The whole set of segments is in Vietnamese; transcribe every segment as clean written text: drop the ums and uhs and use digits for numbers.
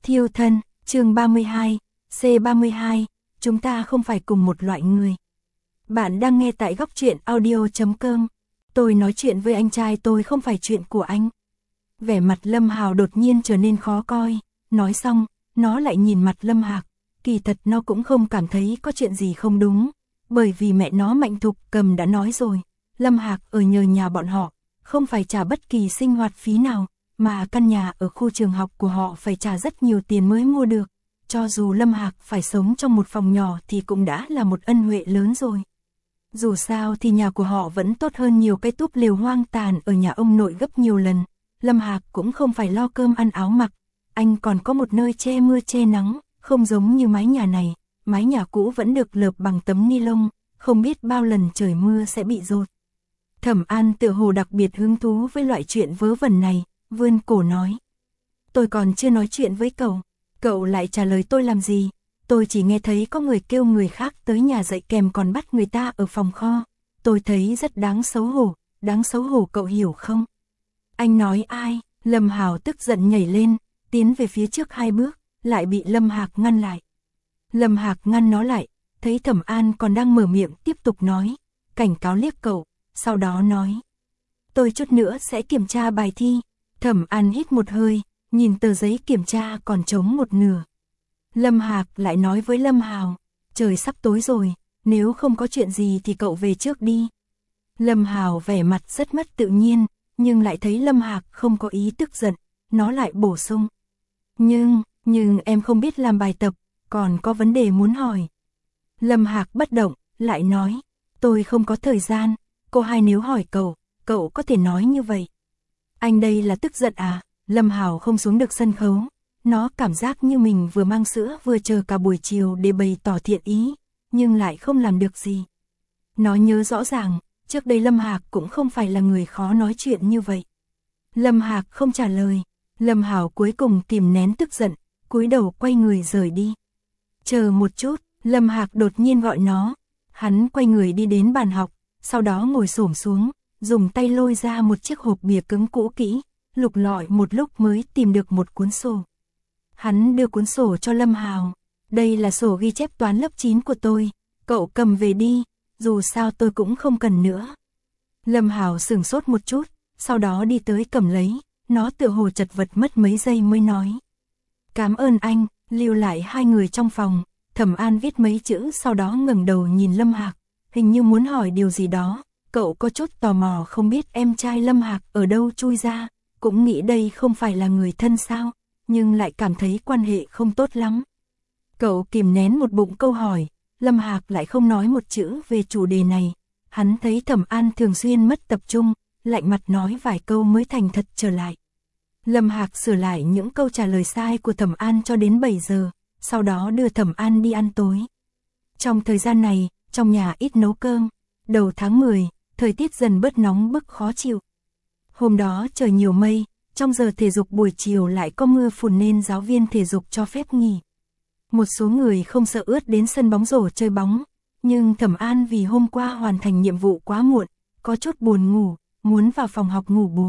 Thiêu thân, chương 32, C32, chúng ta không phải cùng một loại người. Bạn đang nghe tại góc truyện audio.com. Tôi nói chuyện với anh trai tôi không phải chuyện của anh. Vẻ mặt Lâm Hào đột nhiên trở nên khó coi, nói xong, nó lại nhìn mặt Lâm Hạc, kỳ thật nó cũng không cảm thấy có chuyện gì không đúng, bởi vì mẹ nó Mạnh Thục Cầm đã nói rồi, Lâm Hạc ở nhờ nhà bọn họ, không phải trả bất kỳ sinh hoạt phí nào, mà căn nhà ở khu trường học của họ phải trả rất nhiều tiền mới mua được, cho dù Lâm Hạc phải sống trong một phòng nhỏ thì cũng đã là một ân huệ lớn rồi. Dù sao thì nhà của họ vẫn tốt hơn nhiều cái túp lều hoang tàn ở nhà ông nội gấp nhiều lần, Lâm Hạc cũng không phải lo cơm ăn áo mặc, anh còn có một nơi che mưa che nắng, không giống như mái nhà này, mái nhà cũ vẫn được lợp bằng tấm ni lông, không biết bao lần trời mưa sẽ bị dột. Thẩm An tựa hồ đặc biệt hứng thú với loại chuyện vớ vẩn này, vươn cổ nói. Tôi còn chưa nói chuyện với cậu lại trả lời tôi làm gì, tôi chỉ nghe thấy có người kêu người khác tới nhà dạy kèm còn bắt người ta ở phòng kho, tôi thấy rất đáng xấu hổ cậu hiểu không? Anh nói ai? Lâm Hào tức giận nhảy lên, tiến về phía trước 2 bước, lại bị Lâm Hạc ngăn lại. Lâm Hạc ngăn nó lại, thấy Thẩm An còn đang mở miệng tiếp tục nói, cảnh cáo liếc cậu, sau đó nói. Tôi chút nữa sẽ kiểm tra bài thi. Thẩm An hít một hơi, nhìn tờ giấy kiểm tra còn trống một nửa. Lâm Hạc lại nói với Lâm Hào, trời sắp tối rồi, nếu không có chuyện gì thì cậu về trước đi. Lâm Hào vẻ mặt rất mất tự nhiên, nhưng lại thấy Lâm Hạc không có ý tức giận, nó lại bổ sung. Nhưng em không biết làm bài tập, còn có vấn đề muốn hỏi. Lâm Hạc bất động, lại nói, tôi không có thời gian, cô hai nếu hỏi cậu có thể nói như vậy. Anh đây là tức giận à? Lâm Hào không xuống được sân khấu, nó cảm giác như mình vừa mang sữa vừa chờ cả buổi chiều để bày tỏ thiện ý, nhưng lại không làm được gì. Nó nhớ rõ ràng, trước đây Lâm Hạc cũng không phải là người khó nói chuyện như vậy. Lâm Hạc không trả lời, Lâm Hào cuối cùng kìm nén tức giận, cúi đầu quay người rời đi. Chờ một chút, Lâm Hạc đột nhiên gọi nó, hắn quay người đi đến bàn học, sau đó ngồi xổm xuống, dùng tay lôi ra một chiếc hộp bìa cứng cũ kỹ, lục lọi một lúc mới tìm được một cuốn sổ. Hắn đưa cuốn sổ cho Lâm Hào, đây là sổ ghi chép toán lớp 9 của tôi, cậu cầm về đi, dù sao tôi cũng không cần nữa. Lâm Hào sửng sốt một chút, sau đó đi tới cầm lấy, nó tựa hồ chật vật mất mấy giây mới nói. Cảm ơn anh, lưu lại 2 người trong phòng. Thẩm An viết mấy chữ sau đó ngẩng đầu nhìn Lâm Hạc, hình như muốn hỏi điều gì đó, cậu có chút tò mò không biết em trai Lâm Hạc ở đâu chui ra, cũng nghĩ đây không phải là người thân sao, nhưng lại cảm thấy quan hệ không tốt lắm. Cậu kìm nén một bụng câu hỏi, Lâm Hạc lại không nói một chữ về chủ đề này, hắn thấy Thẩm An thường xuyên mất tập trung, lạnh mặt nói vài câu mới thành thật trở lại. Lâm Hạc sửa lại những câu trả lời sai của Thẩm An cho đến 7 giờ, sau đó đưa Thẩm An đi ăn tối. Trong thời gian này, trong nhà ít nấu cơm, đầu tháng 10, thời tiết dần bớt nóng bức khó chịu. Hôm đó trời nhiều mây, trong giờ thể dục buổi chiều lại có mưa phùn nên giáo viên thể dục cho phép nghỉ. Một số người không sợ ướt đến sân bóng rổ chơi bóng, nhưng Thẩm An vì hôm qua hoàn thành nhiệm vụ quá muộn, có chút buồn ngủ, muốn vào phòng học ngủ bù.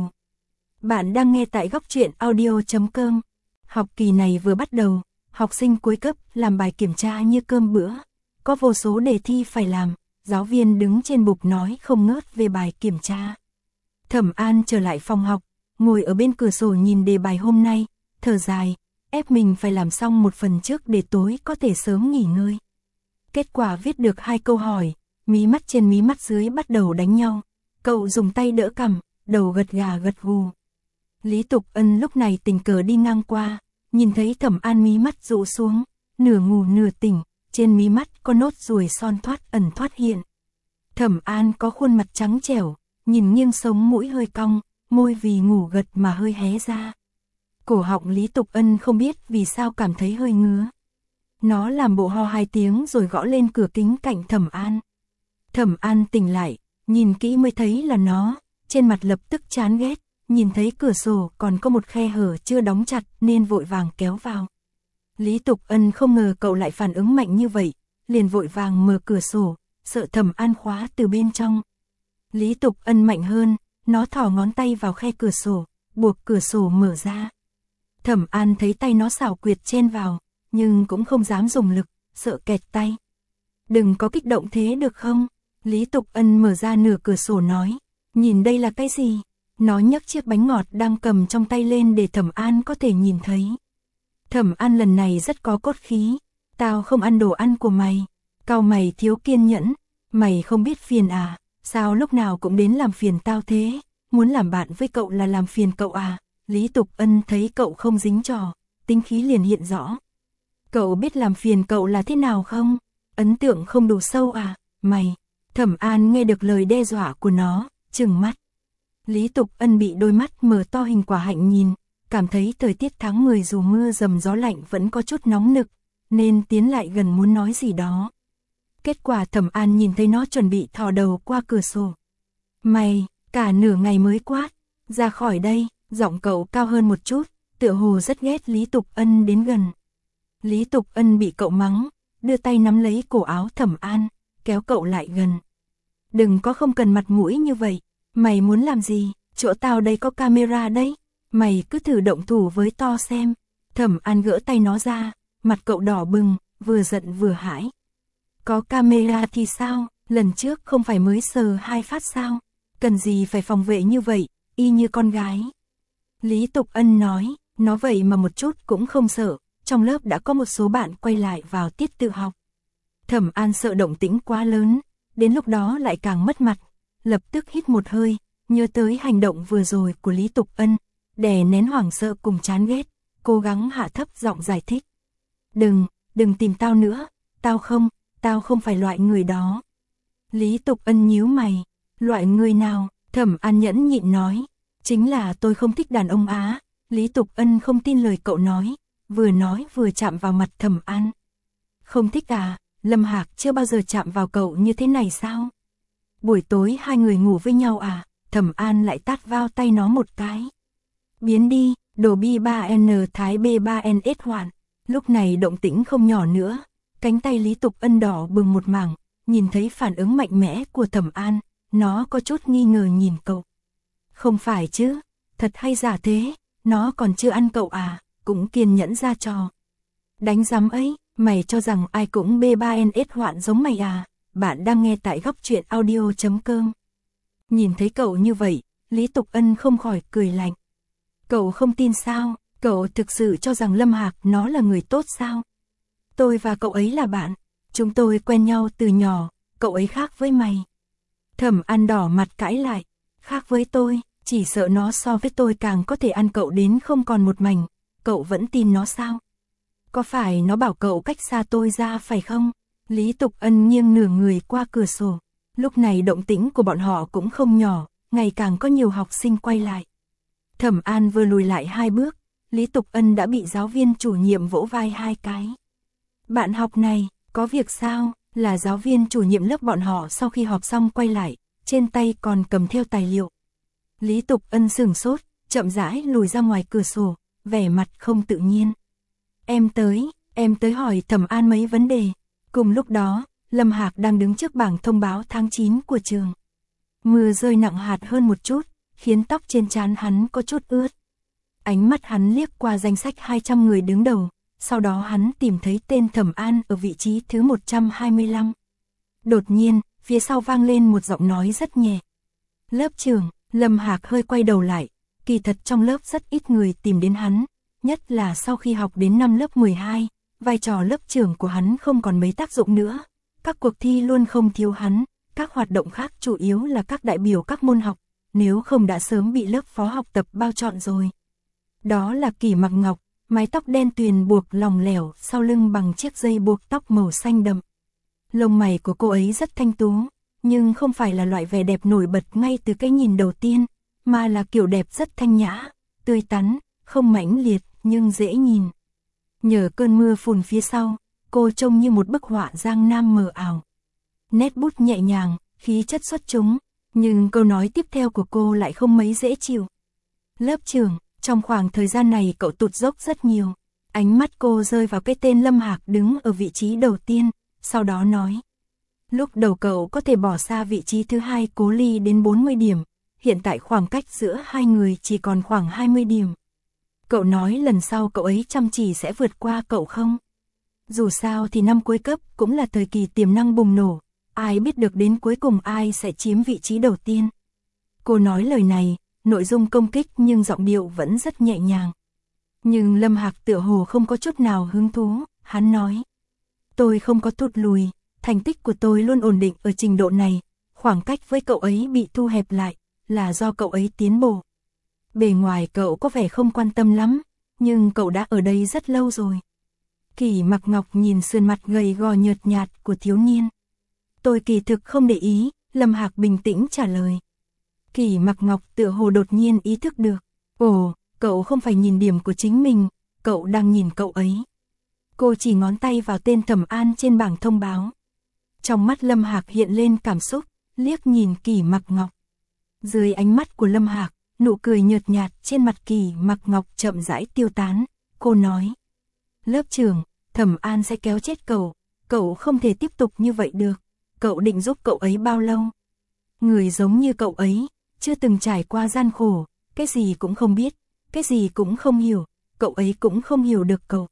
Bạn đang nghe tại góc truyện audio.com. Học kỳ này vừa bắt đầu, học sinh cuối cấp làm bài kiểm tra như cơm bữa, có vô số đề thi phải làm, giáo viên đứng trên bục nói không ngớt về bài kiểm tra. Thẩm An trở lại phòng học, ngồi ở bên cửa sổ nhìn đề bài hôm nay, thở dài, ép mình phải làm xong một phần trước để tối có thể sớm nghỉ ngơi. Kết quả viết được 2 câu hỏi, mí mắt trên mí mắt dưới bắt đầu đánh nhau, cậu dùng tay đỡ cằm, đầu gật gà gật gù. Lý Tục Ân lúc này tình cờ đi ngang qua, nhìn thấy Thẩm An mí mắt rũ xuống, nửa ngủ nửa tỉnh, trên mí mắt có nốt ruồi son thoát ẩn thoát hiện. Thẩm An có khuôn mặt trắng trẻo, nhìn nghiêng sống mũi hơi cong, môi vì ngủ gật mà hơi hé ra. Cổ họng Lý Tục Ân không biết vì sao cảm thấy hơi ngứa. Nó làm bộ ho 2 tiếng rồi gõ lên cửa kính cạnh Thẩm An. Thẩm An tỉnh lại, nhìn kỹ mới thấy là nó, trên mặt lập tức chán ghét, nhìn thấy cửa sổ còn có một khe hở chưa đóng chặt nên vội vàng kéo vào. Lý Tục Ân không ngờ cậu lại phản ứng mạnh như vậy, liền vội vàng mở cửa sổ, sợ Thẩm An khóa từ bên trong. Lý Tục Ân mạnh hơn, nó thò ngón tay vào khe cửa sổ, buộc cửa sổ mở ra. Thẩm An thấy tay nó xảo quyệt chen vào, nhưng cũng không dám dùng lực, sợ kẹt tay. Đừng có kích động thế được không? Lý Tục Ân mở ra nửa cửa sổ nói, nhìn đây là cái gì? Nó nhấc chiếc bánh ngọt đang cầm trong tay lên để Thẩm An có thể nhìn thấy. Thẩm An lần này rất có cốt khí, tao không ăn đồ ăn của mày. Cau mày thiếu kiên nhẫn, mày không biết phiền à, sao lúc nào cũng đến làm phiền tao thế, muốn làm bạn với cậu là làm phiền cậu à? Lý Tục Ân thấy cậu không dính trò, tính khí liền hiện rõ. Cậu biết làm phiền cậu là thế nào không? Ấn tượng không đủ sâu à, mày? Thẩm An nghe được lời đe dọa của nó, trừng mắt. Lý Tục Ân bị đôi mắt mở to hình quả hạnh nhìn, cảm thấy thời tiết tháng 10 dù mưa dầm gió lạnh vẫn có chút nóng nực, nên tiến lại gần muốn nói gì đó. Kết quả Thẩm An nhìn thấy nó chuẩn bị thò đầu qua cửa sổ. Mày, cả nửa ngày mới quát, ra khỏi đây, giọng cậu cao hơn một chút, tựa hồ rất ghét Lý Tục Ân đến gần. Lý Tục Ân bị cậu mắng, đưa tay nắm lấy cổ áo Thẩm An, kéo cậu lại gần. Đừng có không cần mặt mũi như vậy, mày muốn làm gì, chỗ tao đây có camera đấy, mày cứ thử động thủ với to xem. Thẩm An gỡ tay nó ra, mặt cậu đỏ bừng, vừa giận vừa hãi. Có camera thì sao, lần trước không phải mới sờ 2 phát sao, cần gì phải phòng vệ như vậy, y như con gái. Lý Tục Ân nói, nó vậy mà một chút cũng không sợ, trong lớp đã có một số bạn quay lại vào tiết tự học. Thẩm An sợ động tĩnh quá lớn, đến lúc đó lại càng mất mặt, lập tức hít một hơi, nhớ tới hành động vừa rồi của Lý Tục Ân, đè nén hoảng sợ cùng chán ghét, cố gắng hạ thấp giọng giải thích. Đừng tìm tao nữa, tao không phải loại người đó. Lý Tục Ân nhíu mày, loại người nào? Thẩm An nhẫn nhịn nói, chính là tôi không thích đàn ông Á. Lý Tục Ân không tin lời cậu nói vừa chạm vào mặt Thẩm An. Không thích à, Lâm Hạc chưa bao giờ chạm vào cậu như thế này sao? Buổi tối hai người ngủ với nhau à? Thẩm An lại tát vào tay nó một cái. Biến đi, đồ B3N thái B3NS hoạn. Lúc này động tĩnh không nhỏ nữa, cánh tay Lý Tục Ân đỏ bừng một mảng, nhìn thấy phản ứng mạnh mẽ của Thẩm An, nó có chút nghi ngờ nhìn cậu. Không phải chứ, thật hay giả thế, nó còn chưa ăn cậu à, cũng kiên nhẫn ra trò. Đánh giám ấy, mày cho rằng ai cũng B3NS hoạn giống mày à? Bạn đang nghe tại góc truyện audio.com. Nhìn thấy cậu như vậy, Lý Tục Ân không khỏi cười lạnh. Cậu không tin sao? Cậu thực sự cho rằng Lâm Hạc nó là người tốt sao? Tôi và cậu ấy là bạn, chúng tôi quen nhau từ nhỏ, cậu ấy khác với mày. Thẩm An đỏ mặt cãi lại, khác với tôi, chỉ sợ nó so với tôi càng có thể ăn cậu đến không còn một mảnh, cậu vẫn tin nó sao? Có phải nó bảo cậu cách xa tôi ra phải không? Lý Tục Ân nghiêng nửa người qua cửa sổ, lúc này động tĩnh của bọn họ cũng không nhỏ, ngày càng có nhiều học sinh quay lại. Thẩm An vừa lùi lại 2 bước, Lý Tục Ân đã bị giáo viên chủ nhiệm vỗ vai 2 cái. Bạn học này, có việc sao? Là giáo viên chủ nhiệm lớp bọn họ sau khi họp xong quay lại, trên tay còn cầm theo tài liệu. Lý Tục Ân sửng sốt, chậm rãi lùi ra ngoài cửa sổ, vẻ mặt không tự nhiên. Em tới hỏi Thẩm An mấy vấn đề. Cùng lúc đó, Lâm Hạc đang đứng trước bảng thông báo tháng 9 của trường. Mưa rơi nặng hạt hơn một chút, khiến tóc trên trán hắn có chút ướt. Ánh mắt hắn liếc qua danh sách 200 người đứng đầu, sau đó hắn tìm thấy tên Thẩm An ở vị trí thứ 125. Đột nhiên, phía sau vang lên một giọng nói rất nhẹ. Lớp trưởng, Lâm Hạc hơi quay đầu lại, kỳ thật trong lớp rất ít người tìm đến hắn, nhất là sau khi học đến năm lớp 12, vai trò lớp trưởng của hắn không còn mấy tác dụng nữa. Các cuộc thi luôn không thiếu hắn, các hoạt động khác chủ yếu là các đại biểu các môn học, nếu không đã sớm bị lớp phó học tập bao trọn rồi. Đó là Kỷ Mặc Ngọc, mái tóc đen tuyền buộc lỏng lẻo sau lưng bằng chiếc dây buộc tóc màu xanh đậm. Lông mày của cô ấy rất thanh tú, nhưng không phải là loại vẻ đẹp nổi bật ngay từ cái nhìn đầu tiên, mà là kiểu đẹp rất thanh nhã, tươi tắn, không mãnh liệt nhưng dễ nhìn. Nhờ cơn mưa phùn phía sau, cô trông như một bức họa giang nam mờ ảo. Nét bút nhẹ nhàng, khí chất xuất chúng, nhưng câu nói tiếp theo của cô lại không mấy dễ chịu. Lớp trưởng, trong khoảng thời gian này cậu tụt dốc rất nhiều. Ánh mắt cô rơi vào cái tên Lâm Hạc đứng ở vị trí đầu tiên, sau đó nói. Lúc đầu cậu có thể bỏ xa vị trí thứ 2 Cố Ly đến 40 điểm, hiện tại khoảng cách giữa hai người chỉ còn khoảng 20 điểm. Cậu nói lần sau cậu ấy chăm chỉ sẽ vượt qua cậu không? Dù sao thì năm cuối cấp cũng là thời kỳ tiềm năng bùng nổ, ai biết được đến cuối cùng ai sẽ chiếm vị trí đầu tiên. Cô nói lời này, nội dung công kích nhưng giọng điệu vẫn rất nhẹ nhàng. Nhưng Lâm Hạc tựa hồ không có chút nào hứng thú, hắn nói. Tôi không có thụt lùi, thành tích của tôi luôn ổn định ở trình độ này, khoảng cách với cậu ấy bị thu hẹp lại, là do cậu ấy tiến bộ. Bề ngoài cậu có vẻ không quan tâm lắm, nhưng cậu đã ở đây rất lâu rồi. Kỷ Mặc Ngọc nhìn sườn mặt gầy gò nhợt nhạt của thiếu niên. Tôi kỳ thực không để ý, Lâm Hạc bình tĩnh trả lời. Kỷ Mặc Ngọc tựa hồ đột nhiên ý thức được. Ồ, cậu không phải nhìn điểm của chính mình, cậu đang nhìn cậu ấy. Cô chỉ ngón tay vào tên Thẩm An trên bảng thông báo. Trong mắt Lâm Hạc hiện lên cảm xúc, liếc nhìn Kỷ Mặc Ngọc. Dưới ánh mắt của Lâm Hạc, nụ cười nhợt nhạt trên mặt Kỷ Mặc Ngọc chậm rãi tiêu tán. Cô nói. Lớp trưởng, Thẩm An sẽ kéo chết cậu không thể tiếp tục như vậy được. Cậu định giúp cậu ấy bao lâu? Người giống như cậu ấy, chưa từng trải qua gian khổ, cái gì cũng không biết, cái gì cũng không hiểu, cậu ấy cũng không hiểu được cậu.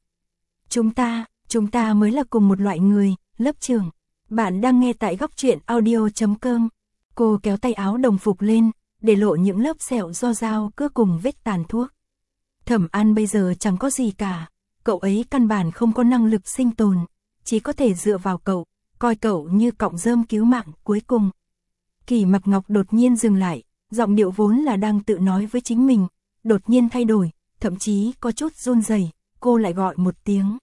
Chúng ta mới là cùng một loại người, lớp trưởng. Bạn đang nghe tại Góc Truyện Audio.com. Cô kéo tay áo đồng phục lên, để lộ những lớp sẹo do dao cưa cùng vết tàn thuốc. Thẩm An bây giờ chẳng có gì cả, cậu ấy căn bản không có năng lực sinh tồn, chỉ có thể dựa vào cậu, coi cậu như cọng rơm cứu mạng cuối cùng. Kỷ Mặc Ngọc đột nhiên dừng lại, giọng điệu vốn là đang tự nói với chính mình, đột nhiên thay đổi, thậm chí có chút run rẩy. Cô lại gọi một tiếng.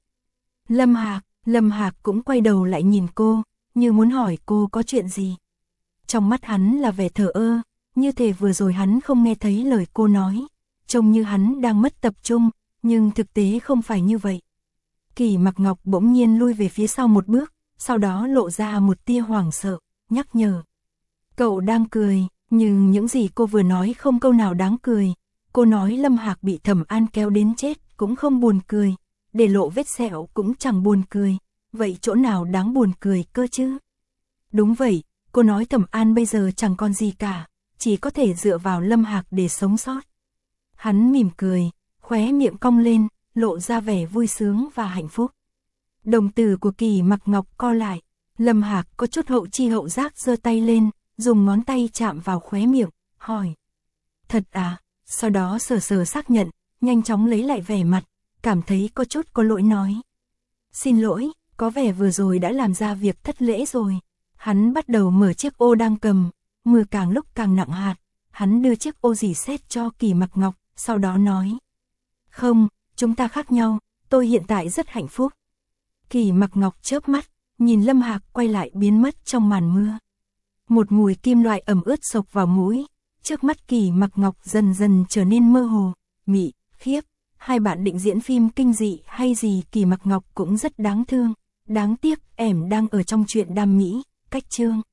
Lâm Hạc cũng quay đầu lại nhìn cô, như muốn hỏi cô có chuyện gì. Trong mắt hắn là vẻ thờ ơ, như thể vừa rồi hắn không nghe thấy lời cô nói, trông như hắn đang mất tập trung, nhưng thực tế không phải như vậy. Kỷ Mặc Ngọc bỗng nhiên lui về phía sau một bước, sau đó lộ ra một tia hoảng sợ, nhắc nhở. Cậu đang cười, nhưng những gì cô vừa nói không câu nào đáng cười. Cô nói Lâm Hạc bị Thẩm An kéo đến chết cũng không buồn cười, để lộ vết sẹo cũng chẳng buồn cười, vậy chỗ nào đáng buồn cười cơ chứ? Đúng vậy, cô nói Thẩm An bây giờ chẳng còn gì cả, chỉ có thể dựa vào Lâm Hạc để sống sót. Hắn mỉm cười, khóe miệng cong lên, lộ ra vẻ vui sướng và hạnh phúc. Đồng tử của Kỷ Mặc Ngọc co lại, Lâm Hạc có chút hậu chi hậu giác giơ tay lên, dùng ngón tay chạm vào khóe miệng, hỏi. Thật à? Sau đó sờ xác nhận, nhanh chóng lấy lại vẻ mặt, cảm thấy có chút có lỗi nói. Xin lỗi, có vẻ vừa rồi đã làm ra việc thất lễ rồi. Hắn bắt đầu mở chiếc ô đang cầm, mưa càng lúc càng nặng hạt, hắn đưa chiếc ô dì xét cho Kỷ Mặc Ngọc, sau đó nói. Không, chúng ta khác nhau, tôi hiện tại rất hạnh phúc. Kỷ Mặc Ngọc chớp mắt, nhìn Lâm Hạc quay lại biến mất trong màn mưa. Một mùi kim loại ẩm ướt xộc vào mũi, trước mắt Kỷ Mặc Ngọc dần dần trở nên mơ hồ, mị, khiếp. Hai bạn định diễn phim kinh dị hay gì? Kỷ Mặc Ngọc cũng rất đáng thương, đáng tiếc em đang ở trong chuyện đam mỹ, cách chương.